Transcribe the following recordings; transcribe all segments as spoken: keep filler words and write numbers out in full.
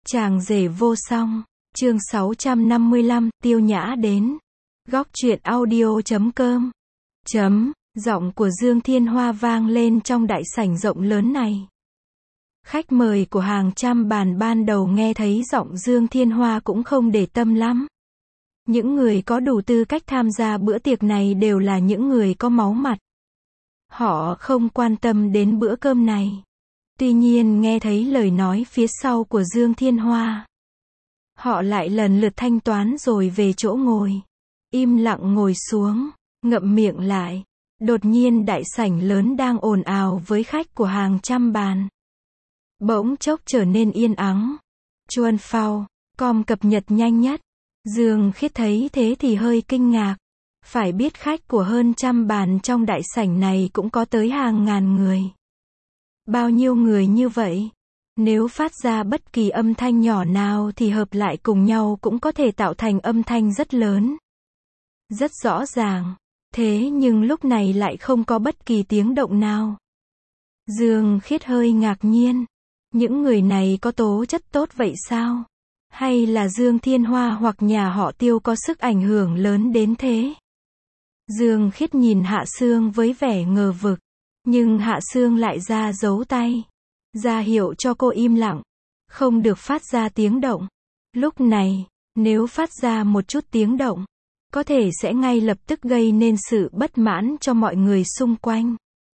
Chàng rể vô song, chương sáu trăm năm mươi lăm, Tiêu Nhã đến. Góc truyện audio chấm com. Chấm, giọng của Dương Thiên Hoa vang lên trong đại sảnh rộng lớn này. Khách mời của hàng trăm bàn ban đầu nghe thấy giọng Dương Thiên Hoa cũng không để tâm lắm. Những người có đủ tư cách tham gia bữa tiệc này đều là những người có máu mặt. Họ không quan tâm đến bữa cơm này. Tuy nhiên nghe thấy lời nói phía sau của Dương Thiên Hoa, họ lại lần lượt thanh toán rồi về chỗ ngồi. Im lặng ngồi xuống, ngậm miệng lại. Đột nhiên đại sảnh lớn đang ồn ào với khách của hàng trăm bàn. Bỗng chốc trở nên yên ắng. Chuan Phao, com cập nhật nhanh nhất. Dương Khiết thấy thế thì hơi kinh ngạc. Phải biết khách của hơn trăm bàn trong đại sảnh này cũng có tới hàng ngàn người. Bao nhiêu người như vậy? Nếu phát ra bất kỳ âm thanh nhỏ nào thì hợp lại cùng nhau cũng có thể tạo thành âm thanh rất lớn. Rất rõ ràng. Thế nhưng lúc này lại không có bất kỳ tiếng động nào. Dương Khiết hơi ngạc nhiên. Những người này có tố chất tốt vậy sao? Hay là Dương Thiên Hoa hoặc nhà họ Tiêu có sức ảnh hưởng lớn đến thế? Dương Khiết nhìn Hạ Sương với vẻ ngờ vực. Nhưng Hạ Sương lại ra giấu tay, ra hiệu cho cô im lặng, không được phát ra tiếng động. Lúc này, nếu phát ra một chút tiếng động, có thể sẽ ngay lập tức gây nên sự bất mãn cho mọi người xung quanh.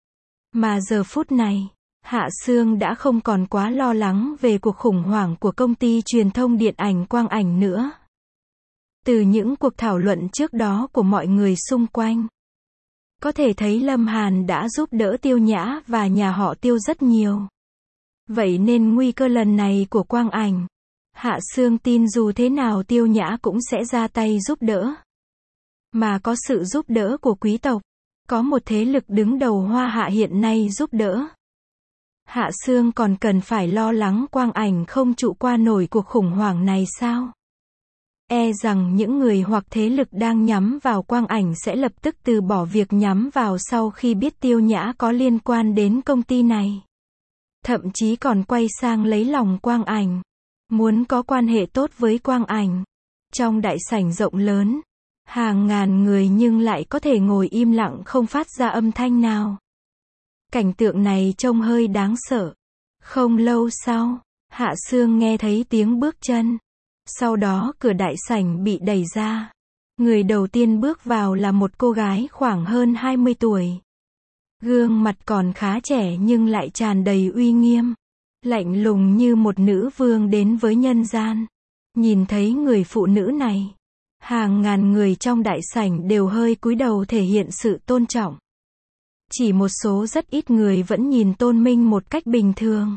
Mà giờ phút này, Hạ Sương đã không còn quá lo lắng về cuộc khủng hoảng của công ty truyền thông điện ảnh Quang Ảnh nữa. Từ những cuộc thảo luận trước đó của mọi người xung quanh, có thể thấy Lâm Hàn đã giúp đỡ Tiêu Nhã và nhà họ Tiêu rất nhiều. Vậy nên nguy cơ lần này của Quang Ảnh, Hạ Sương tin dù thế nào Tiêu Nhã cũng sẽ ra tay giúp đỡ. Mà có sự giúp đỡ của quý tộc, có một thế lực đứng đầu Hoa Hạ hiện nay giúp đỡ. Hạ Sương còn cần phải lo lắng Quang Ảnh không trụ qua nổi cuộc khủng hoảng này sao? E rằng những người hoặc thế lực đang nhắm vào Quang Ảnh sẽ lập tức từ bỏ việc nhắm vào sau khi biết Tiêu Nhã có liên quan đến công ty này. Thậm chí còn quay sang lấy lòng Quang Ảnh, muốn có quan hệ tốt với Quang Ảnh. Trong đại sảnh rộng lớn, hàng ngàn người nhưng lại có thể ngồi im lặng không phát ra âm thanh nào. Cảnh tượng này trông hơi đáng sợ. Không lâu sau, Hạ Sương nghe thấy tiếng bước chân. Sau đó cửa đại sảnh bị đẩy ra. Người đầu tiên bước vào là một cô gái khoảng hơn hai mươi tuổi. Gương mặt còn khá trẻ nhưng lại tràn đầy uy nghiêm. Lạnh lùng như một nữ vương đến với nhân gian. Nhìn thấy người phụ nữ này, hàng ngàn người trong đại sảnh đều hơi cúi đầu thể hiện sự tôn trọng. Chỉ một số rất ít người vẫn nhìn Tôn Minh một cách bình thường.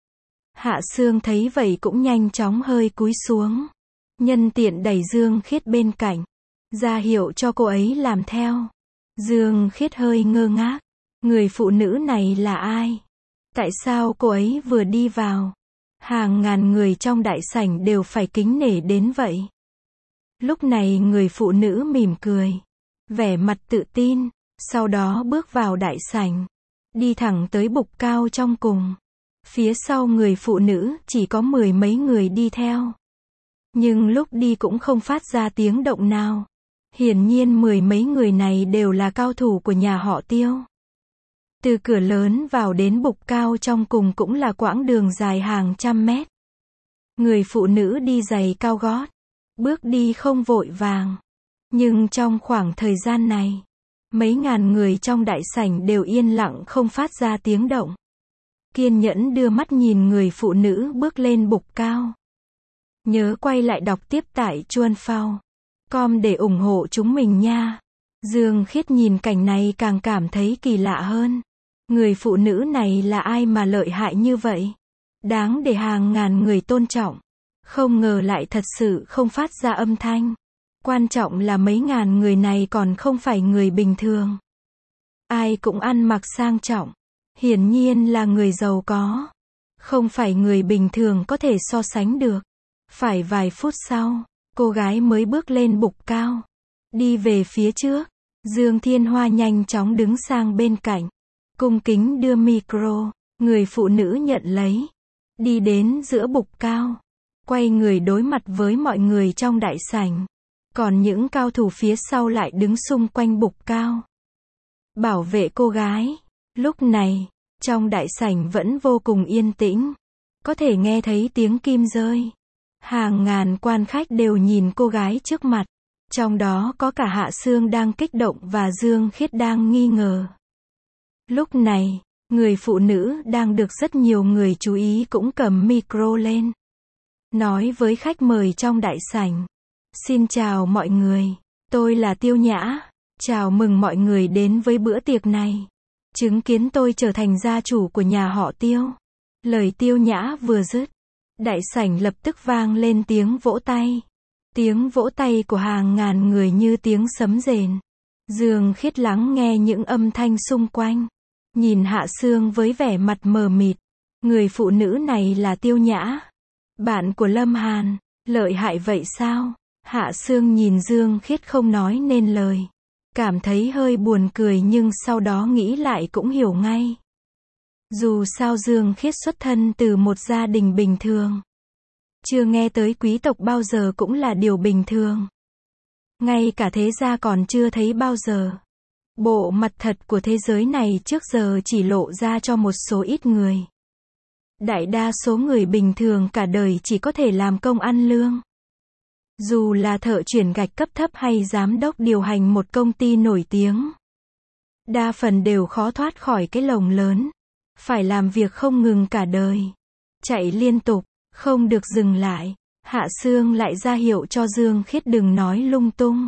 Hạ Sương thấy vậy cũng nhanh chóng hơi cúi xuống. Nhân tiện đẩy Dương Khiết bên cạnh, ra hiệu cho cô ấy làm theo. Dương Khiết hơi ngơ ngác. Người phụ nữ này là ai? Tại sao cô ấy vừa đi vào, hàng ngàn người trong đại sảnh đều phải kính nể đến vậy? Lúc này người phụ nữ mỉm cười, vẻ mặt tự tin, sau đó bước vào đại sảnh, đi thẳng tới bục cao trong cùng. Phía sau người phụ nữ chỉ có mười mấy người đi theo. Nhưng lúc đi cũng không phát ra tiếng động nào. Hiển nhiên mười mấy người này đều là cao thủ của nhà họ Tiêu. Từ cửa lớn vào đến bục cao trong cùng cũng là quãng đường dài hàng trăm mét. Người phụ nữ đi giày cao gót, bước đi không vội vàng. Nhưng trong khoảng thời gian này, mấy ngàn người trong đại sảnh đều yên lặng không phát ra tiếng động. Kiên nhẫn đưa mắt nhìn người phụ nữ bước lên bục cao. Nhớ quay lại đọc tiếp tại Chuan Phao com để ủng hộ chúng mình nha. Dương Khiết nhìn cảnh này càng cảm thấy kỳ lạ hơn. Người phụ nữ này là ai mà lợi hại như vậy? Đáng để hàng ngàn người tôn trọng. Không ngờ lại thật sự không phát ra âm thanh. Quan trọng là mấy ngàn người này còn không phải người bình thường. Ai cũng ăn mặc sang trọng. Hiển nhiên là người giàu có. Không phải người bình thường có thể so sánh được. Phải vài phút sau, cô gái mới bước lên bục cao. Đi về phía trước. Dương Thiên Hoa nhanh chóng đứng sang bên cạnh. Cung kính đưa micro. Người phụ nữ nhận lấy. Đi đến giữa bục cao. quay người đối mặt với mọi người trong đại sảnh. Còn những cao thủ phía sau lại đứng xung quanh bục cao, bảo vệ cô gái. Lúc này, trong đại sảnh vẫn vô cùng yên tĩnh. Có thể nghe thấy tiếng kim rơi. Hàng ngàn quan khách đều nhìn cô gái trước mặt. Trong đó có cả Hạ Sương đang kích động và Dương Khiết đang nghi ngờ. Lúc này, người phụ nữ đang được rất nhiều người chú ý cũng cầm micro lên. Nói với khách mời trong đại sảnh. Xin chào mọi người, tôi là Tiêu Nhã. Chào mừng mọi người đến với bữa tiệc này. Chứng kiến tôi trở thành gia chủ của nhà họ Tiêu. Lời Tiêu Nhã vừa dứt, đại sảnh lập tức vang lên tiếng vỗ tay. Tiếng vỗ tay của hàng ngàn người như tiếng sấm rền. Dương Khiết lắng nghe những âm thanh xung quanh. Nhìn Hạ Sương với vẻ mặt mờ mịt. Người phụ nữ này là Tiêu Nhã, bạn của Lâm Hàn. Lợi hại vậy sao? Hạ Sương nhìn Dương Khiết không nói nên lời. Cảm thấy hơi buồn cười nhưng sau đó nghĩ lại cũng hiểu ngay. Dù sao Dương Khiết xuất thân từ một gia đình bình thường. Chưa nghe tới quý tộc bao giờ cũng là điều bình thường. Ngay cả thế gia còn chưa thấy bao giờ. Bộ mặt thật của thế giới này trước giờ chỉ lộ ra cho một số ít người. Đại đa số người bình thường cả đời chỉ có thể làm công ăn lương. Dù là thợ chuyển gạch cấp thấp hay giám đốc điều hành một công ty nổi tiếng. Đa phần đều khó thoát khỏi cái lồng lớn. Phải làm việc không ngừng cả đời. Chạy liên tục, không được dừng lại. Hạ Sương lại ra hiệu cho Dương Khiết đừng nói lung tung.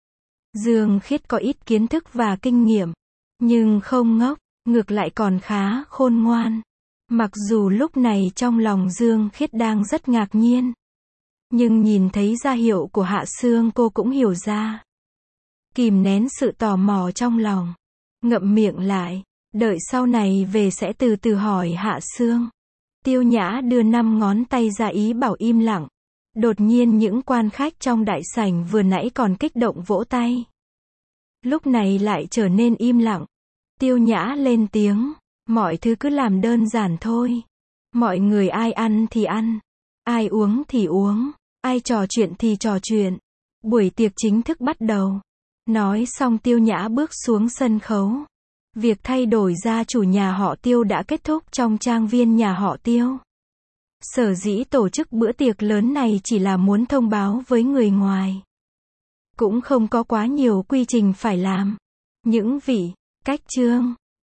Dương Khiết có ít kiến thức và kinh nghiệm. Nhưng không ngốc, ngược lại còn khá khôn ngoan. Mặc dù lúc này trong lòng Dương Khiết đang rất ngạc nhiên. Nhưng nhìn thấy ra hiệu của Hạ Sương cô cũng hiểu ra. Kìm nén sự tò mò trong lòng. Ngậm miệng lại. Đợi sau này về sẽ từ từ hỏi Hạ Sương. Tiêu Nhã đưa năm ngón tay ra ý bảo im lặng. Đột nhiên những quan khách trong đại sảnh vừa nãy còn kích động vỗ tay. Lúc này lại trở nên im lặng. Tiêu Nhã lên tiếng. Mọi thứ cứ làm đơn giản thôi. Mọi người ai ăn thì ăn. Ai uống thì uống. Ai trò chuyện thì trò chuyện. Buổi tiệc chính thức bắt đầu. Nói xong Tiêu Nhã bước xuống sân khấu. Việc thay đổi gia chủ nhà họ Tiêu đã kết thúc trong trang viên nhà họ Tiêu. Sở dĩ tổ chức bữa tiệc lớn này chỉ là muốn thông báo với người ngoài. Cũng không có quá nhiều quy trình phải làm. Những vị, cách chương,